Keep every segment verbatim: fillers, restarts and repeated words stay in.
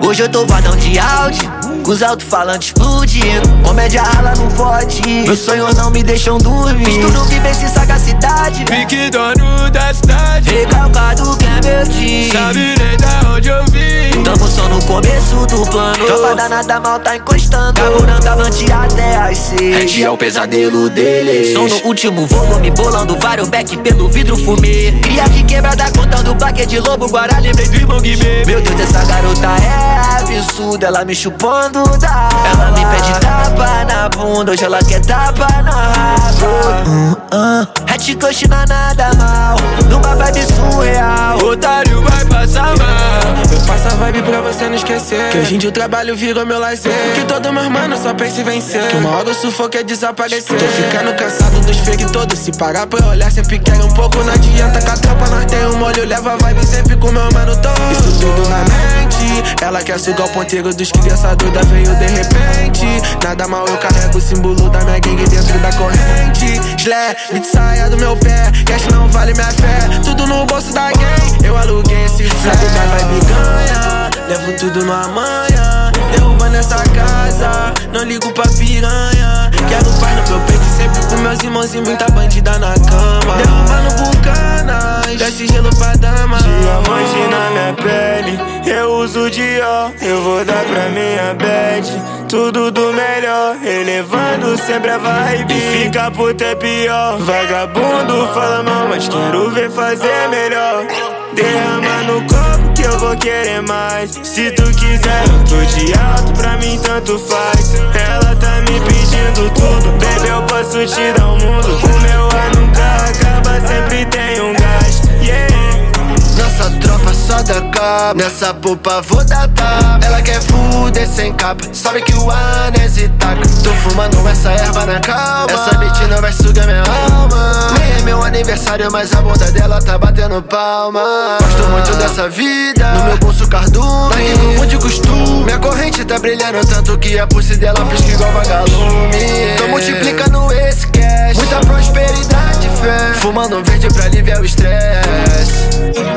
Hoje eu tô vadão de áudio, com os alto-falantes explodindo. Comédia rala não fode, meus sonhos não me deixam dormir. Estudo, vivência e sagacidade, pique dono da cidade, recalcado que é meu dia. sabe nem da onde eu vim. Tamo só no começo do plano, tropa danada mal tá encostando, carburando avante até as seis. Red é o pesadelo dele. Som no último volume, bolando vários back pelo vidro fumê. Cria de quebrada contando plaque de lobo, guará, lembrei do irmão Guimê. Meu Deus, essa garota é absurda, ela me chupando da. Ela me pede tapa na bunda, hoje ela quer tapa na raba. uh, uh. Hat coach não é nada mal, numa vibe surreal. Otário vai passar mal. Eu passo a vibe pra você não esquecer que hoje em dia o trabalho virou meu lazer. Que todo meu mano só pensa em vencer, que uma hora o sufoco é desaparecer. Tô ficando cansado dos fake todos, se parar pra olhar sempre quer um pouco. Não adianta com a tropa, nós tem um molho, leva a vibe sempre com meu mano todo. Isso tudo na mente, ela quer sugar o ponteiro dos criança doida, veio de repente. Nada mal, eu carrego o símbolo da minha gangue dentro da corrente. Slé, me saia do meu pé, cash não vale minha fé. Tudo no bolso da gang, eu aluguei esse flat. Da vibe ganha, levo tudo numa manhã, derrubando essa casa, não ligo pra piranha. Quero paz no meu peito, sempre com meus irmãos e muita bandida na cama. Derrubando bucanas, desce gelo pra dama. Diamante na minha pele, eu uso Dior, eu vou dar pra minha bad tudo do melhor, elevando sempre a vibe. E fica puta é pior, vagabundo fala mal, mas quero ver fazer melhor. Derrama no copo que eu vou querer mais. Se tu quiser eu tô de alto, pra mim tanto faz. Ela tá me pedindo tudo, baby eu posso te dar o mundo. O meu ar nunca acaba, sempre tem um gás, yeah. Nossa tropa só dá cabo, nessa popa vou dar tapa. Ela quer fuder sem capa, sabe que o Anesi taca. Tô fumando essa erva na calma, essa beat não vai sugar minha alma. Nem é meu aniversário, mas a bunda dela tá batendo palma. Gosto muito dessa vida, no meu bolso cardume, aqui com muito costume. Minha corrente tá brilhando tanto que a pulse dela pisca igual vagalume. Tô multiplicando esse cash, muita prosperidade e fé, fumando um verde pra aliviar o estresse.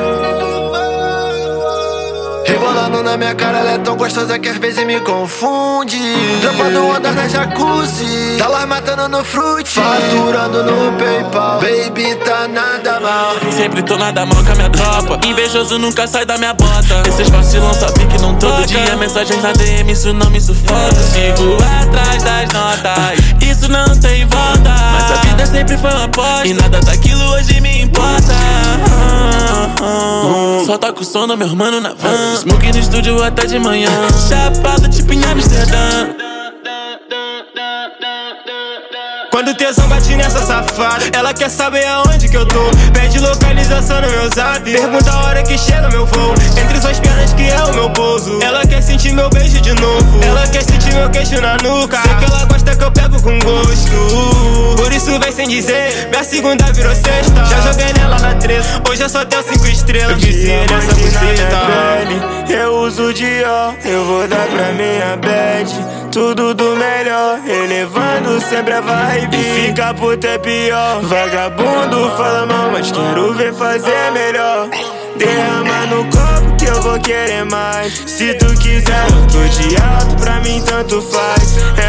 Rebolando na minha cara, ela é tão gostosa que às vezes me confunde. Dropando ondas na jacuzzi, tá lá matando no fruit, faturando no PayPal. Baby, tá nada mal. Sempre tô nada mal com a minha tropa, invejoso nunca sai da minha bota. Esses vacilão sabem que não troca. Todo dia mensagens na D M, isso não me sufoca. Sigo atrás das notas, isso não tem volta. Mas a vida sempre foi uma aposta, e nada daquilo hoje me importa. Só toco o som do meu mano na van, smoke no estúdio até de manhã, chapado tipo em Amsterdã. Quando o tesão bate nessa safada, ela quer saber aonde que eu tô, pede localização no meu zap, pergunta a hora que chega meu voo, entre suas pernas que é o meu pouso. Ela quer sentir meu beijo de novo, ela quer sentir meu queixo na nuca. Sei que ela gosta que eu pego com gosto, por isso vem sem dizer, minha segunda virou sexta. Já joguei nela na treta, hoje eu só tenho cinco estrelas. Eu viciei nessa buceta, eu uso Dior, eu vou dar pra minha bad tudo do melhor, elevando sempre a vibe. E fica puta é pior, vagabundo fala mal, mas quero ver fazer melhor. Derrama no copo que eu vou querer mais. Se tu quiser eu tô de alto, pra mim tanto faz.